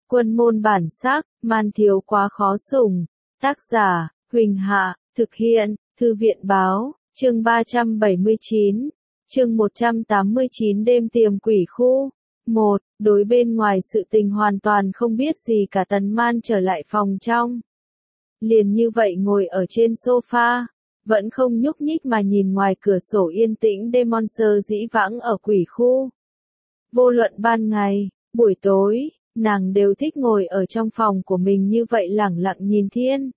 Quân môn bản sắc, man thiếu quá khó sủng. Tác giả, Huỳnh Hạ, thực hiện, Thư viện báo, chương 379, chương 189 đêm tiềm quỷ khu. 1. Đối bên ngoài sự tình hoàn toàn không biết gì cả Tần Man trở lại phòng trong. Liền như vậy ngồi ở trên sofa, vẫn không nhúc nhích mà nhìn ngoài cửa sổ yên tĩnh đêm monster dĩ vãng ở quỷ khu. Vô luận ban ngày, buổi tối, nàng đều thích ngồi ở trong phòng của mình như vậy lẳng lặng nhìn thiên.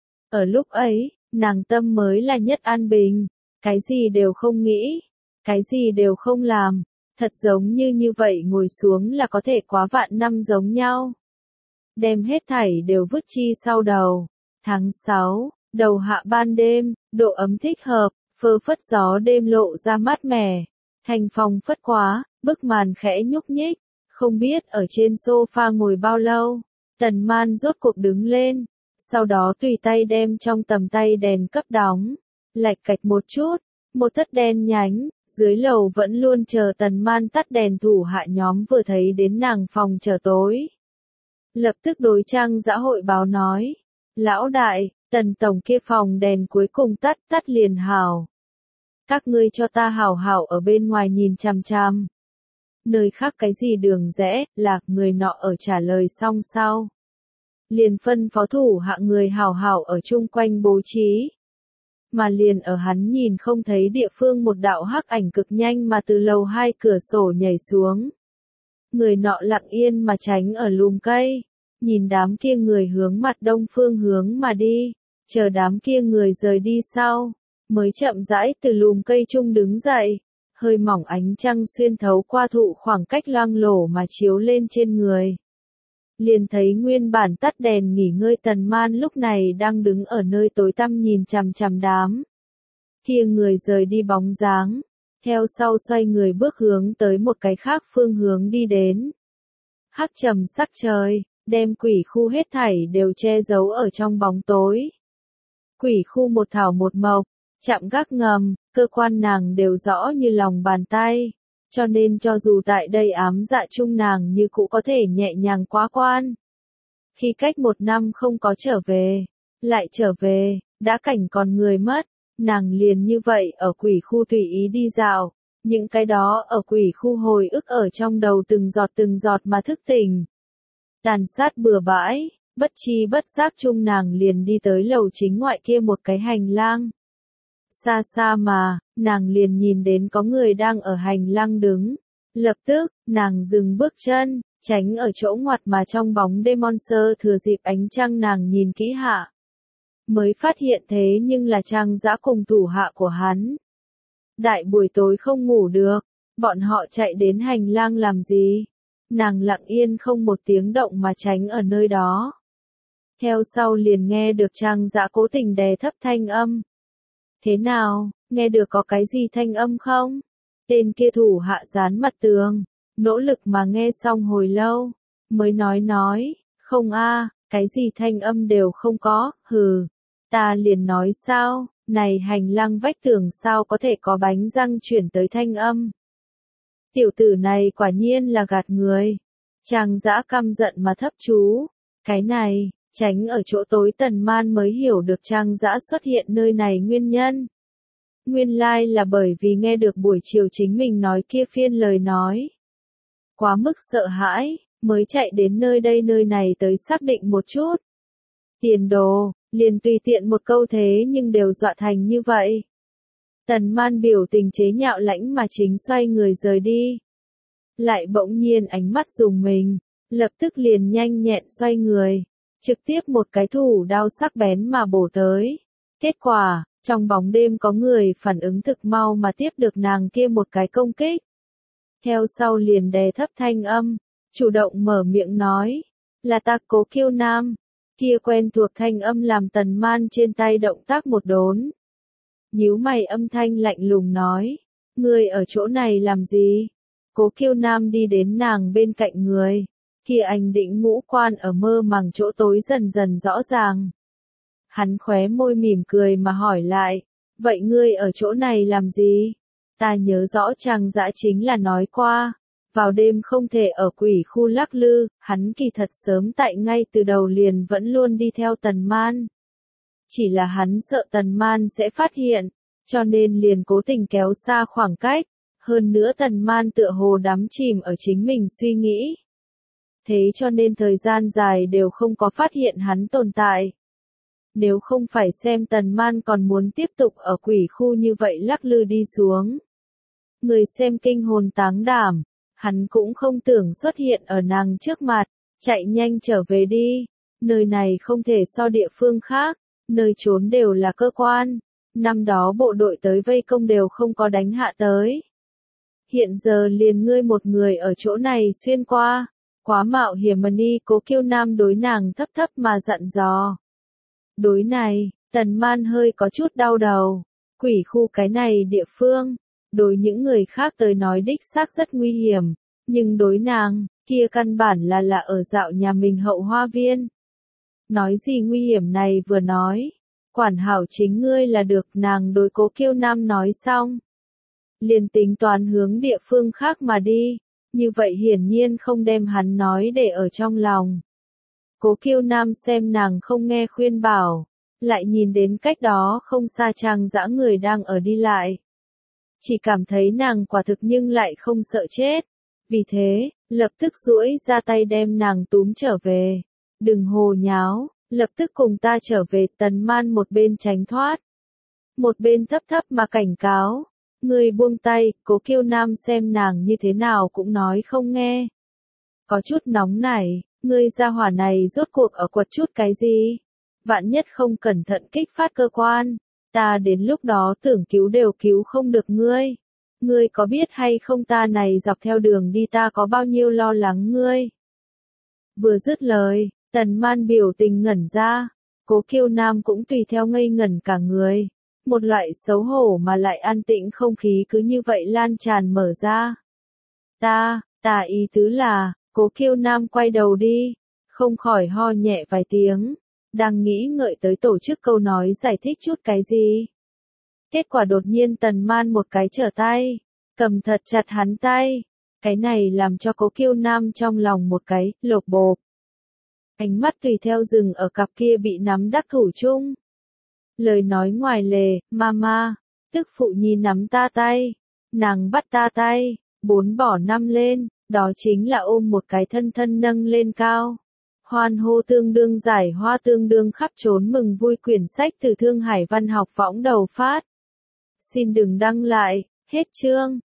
Ở lúc ấy, nàng tâm mới là nhất an bình, cái gì đều không nghĩ, cái gì đều không làm, thật giống như vậy ngồi xuống là có thể quá vạn năm giống nhau. Đem hết thảy đều vứt chi sau đầu. Tháng 6, đầu hạ ban đêm, độ ấm thích hợp, phơ phất gió đêm lộ ra mát mẻ. Thành phòng phất quá, bức màn khẽ nhúc nhích, không biết ở trên sofa ngồi bao lâu. Tần Man rốt cuộc đứng lên, sau đó tùy tay đem trong tầm tay đèn cấp đóng, lạch cạch một chút, một thất đen nhánh, dưới lầu vẫn luôn chờ Tần Man tắt đèn thủ hạ nhóm vừa thấy đến nàng phòng chờ tối. Lập tức đối Trang Dã hội báo nói, lão đại, Tần tổng kia phòng đèn cuối cùng tắt liền hảo. Các ngươi cho ta hảo hảo ở bên ngoài nhìn chằm chằm. Nơi khác cái gì đường rẽ, lạc người nọ ở trả lời xong sau. Liền phân phó thủ hạ người hảo hảo ở chung quanh bố trí. Mà liền ở hắn nhìn không thấy địa phương một đạo hắc ảnh cực nhanh mà từ lầu 2 cửa sổ nhảy xuống. Người nọ lặng yên mà tránh ở lùm cây, nhìn đám kia người hướng mặt đông phương hướng mà đi, chờ đám kia người rời đi sau, mới chậm rãi từ lùm cây chung đứng dậy, hơi mỏng ánh trăng xuyên thấu qua thụ khoảng cách loang lổ mà chiếu lên trên người. Liền thấy nguyên bản tắt đèn nghỉ ngơi Tần Man lúc này đang đứng ở nơi tối tăm nhìn chằm chằm đám kia người rời đi bóng dáng, theo sau xoay người bước hướng tới một cái khác phương hướng đi đến. Hắc trầm sắc trời, đem quỷ khu hết thảy đều che giấu ở trong bóng tối. Quỷ khu một thảo một mộc, chạm gác ngầm, cơ quan nàng đều rõ như lòng bàn tay. Cho nên cho dù tại đây ám dạ chung nàng như cũ có thể nhẹ nhàng quá quan. Khi cách 1 năm không có trở về, lại trở về, đã cảnh còn người mất, nàng liền như vậy ở quỷ khu tùy ý đi dạo, những cái đó ở quỷ khu hồi ức ở trong đầu từng giọt mà thức tỉnh. Tàn sát bừa bãi, bất chi bất giác chung nàng liền đi tới lầu chính ngoại kia một cái hành lang. Xa xa mà, nàng liền nhìn đến có người đang ở hành lang đứng. Lập tức, nàng dừng bước chân, tránh ở chỗ ngoặt mà trong bóng đêm monster thừa dịp ánh trăng nàng nhìn kỹ hạ. Mới phát hiện thế nhưng là Trang Dã cùng thủ hạ của hắn. Đại buổi tối không ngủ được, bọn họ chạy đến hành lang làm gì? Nàng lặng yên không một tiếng động mà tránh ở nơi đó. Theo sau liền nghe được Trang Dã cố tình đè thấp thanh âm. Thế nào, nghe được có cái gì thanh âm không? Tên kia thủ hạ dán mặt tường, nỗ lực mà nghe xong hồi lâu, mới nói, không cái gì thanh âm đều không có, hừ, ta liền nói sao, này hành lang vách tường sao có thể có bánh răng chuyển tới thanh âm. Tiểu tử này quả nhiên là gạt người. Trang Dã căm giận mà thấp chú, cái này, tránh ở chỗ tối Tần Man mới hiểu được Trang Dã xuất hiện nơi này nguyên nhân. Nguyên lai là bởi vì nghe được buổi chiều chính mình nói kia phiên lời nói. Quá mức sợ hãi, mới chạy đến nơi này tới xác định một chút. Tiền đồ, liền tùy tiện một câu thế nhưng đều dọa thành như vậy. Tần Man biểu tình chế nhạo lãnh mà chính xoay người rời đi. Lại bỗng nhiên ánh mắt dùng mình, lập tức liền nhanh nhẹn xoay người, trực tiếp một cái thủ đao sắc bén mà bổ tới. Kết quả, trong bóng đêm có người phản ứng thực mau mà tiếp được nàng kia một cái công kích. Theo sau liền đè thấp thanh âm, chủ động mở miệng nói, là ta Cố Kiêu Nam. Kia quen thuộc thanh âm làm Tần Man trên tay động tác một đốn. Nhíu mày âm thanh lạnh lùng nói, ngươi ở chỗ này làm gì? Cố Kiêu Nam đi đến nàng bên cạnh người, kia anh định ngũ quan ở mơ màng chỗ tối dần dần rõ ràng. Hắn khóe môi mỉm cười mà hỏi lại, vậy ngươi ở chỗ này làm gì? Ta nhớ rõ Trang Dã chính là nói qua, Vào đêm không thể ở quỷ khu lắc lư, hắn kỳ thật sớm tại ngay từ đầu liền vẫn luôn đi theo Tần Man. Chỉ là hắn sợ Tần Man sẽ phát hiện, cho nên liền cố tình kéo xa khoảng cách. Hơn nữa Tần Man tựa hồ đắm chìm ở chính mình suy nghĩ. Thế cho nên thời gian dài đều không có phát hiện hắn tồn tại. Nếu không phải xem Tần Man còn muốn tiếp tục ở quỷ khu như vậy lắc lư đi xuống. Người xem kinh hồn táng đảm, hắn cũng không tưởng xuất hiện ở nàng trước mặt, chạy nhanh trở về đi. Nơi này không thể so địa phương khác, nơi trốn đều là cơ quan. Năm đó bộ đội tới vây công đều không có đánh hạ tới. Hiện giờ liền ngươi một người ở chỗ này xuyên qua, quá mạo hiểm mà đi. Cố Kiêu Nam đối nàng thấp thấp mà dặn dò. Đối này, Tần Man hơi có chút đau đầu. Quỷ khu cái này địa phương, đối những người khác tới nói đích xác rất nguy hiểm, nhưng đối nàng, kia căn bản là ở dạo nhà mình hậu hoa viên. Nói gì nguy hiểm này vừa nói, quản hảo chính ngươi là được. Nàng đối Cố Kiêu Nam nói xong, liền tính toán hướng địa phương khác mà đi, như vậy hiển nhiên không đem hắn nói để ở trong lòng. Cố Kiêu Nam xem nàng không nghe khuyên bảo, lại nhìn đến cách đó không xa trang dã người đang ở đi lại. Chỉ cảm thấy nàng quả thực nhưng lại không sợ chết. Vì thế, lập tức duỗi ra tay đem nàng túm trở về. Đừng hồ nháo, lập tức cùng ta trở về. Tần Man một bên tránh thoát, một bên thấp thấp mà cảnh cáo. Người buông tay. Cố Kiêu Nam xem nàng như thế nào cũng nói không nghe. Có chút nóng nảy, ngươi gia hỏa này rốt cuộc ở quật chút cái gì? Vạn nhất không cẩn thận kích phát cơ quan, ta đến lúc đó tưởng cứu đều cứu không được ngươi. Ngươi có biết hay không ta này dọc theo đường đi ta có bao nhiêu lo lắng ngươi? Vừa dứt lời, Tần Man biểu tình ngẩn ra, Cố Kiêu Nam cũng tùy theo ngây ngẩn cả người. Một loại xấu hổ mà lại an tĩnh không khí cứ như vậy lan tràn mở ra. Ta ý tứ là, Cố Kiêu Nam quay đầu đi, không khỏi ho nhẹ vài tiếng, đang nghĩ ngợi tới tổ chức câu nói giải thích chút cái gì. Kết quả đột nhiên Tần Man một cái trở tay, cầm thật chặt hắn tay. Cái này làm cho Cố Kiêu Nam trong lòng một cái, lột bột. Ánh mắt tùy theo dừng ở cặp kia bị nắm đắc thủ chung. Lời nói ngoài lề, mama, tức phụ nhi nắm ta tay, nàng bắt ta tay, 4 bỏ 5 lên, đó chính là ôm một cái thân thân nâng lên cao. Hoan hô tương đương giải hoa tương đương khắp trốn mừng vui. Quyển sách từ Thương Hải Văn học võng đầu phát. Xin đừng đăng lại, hết chương.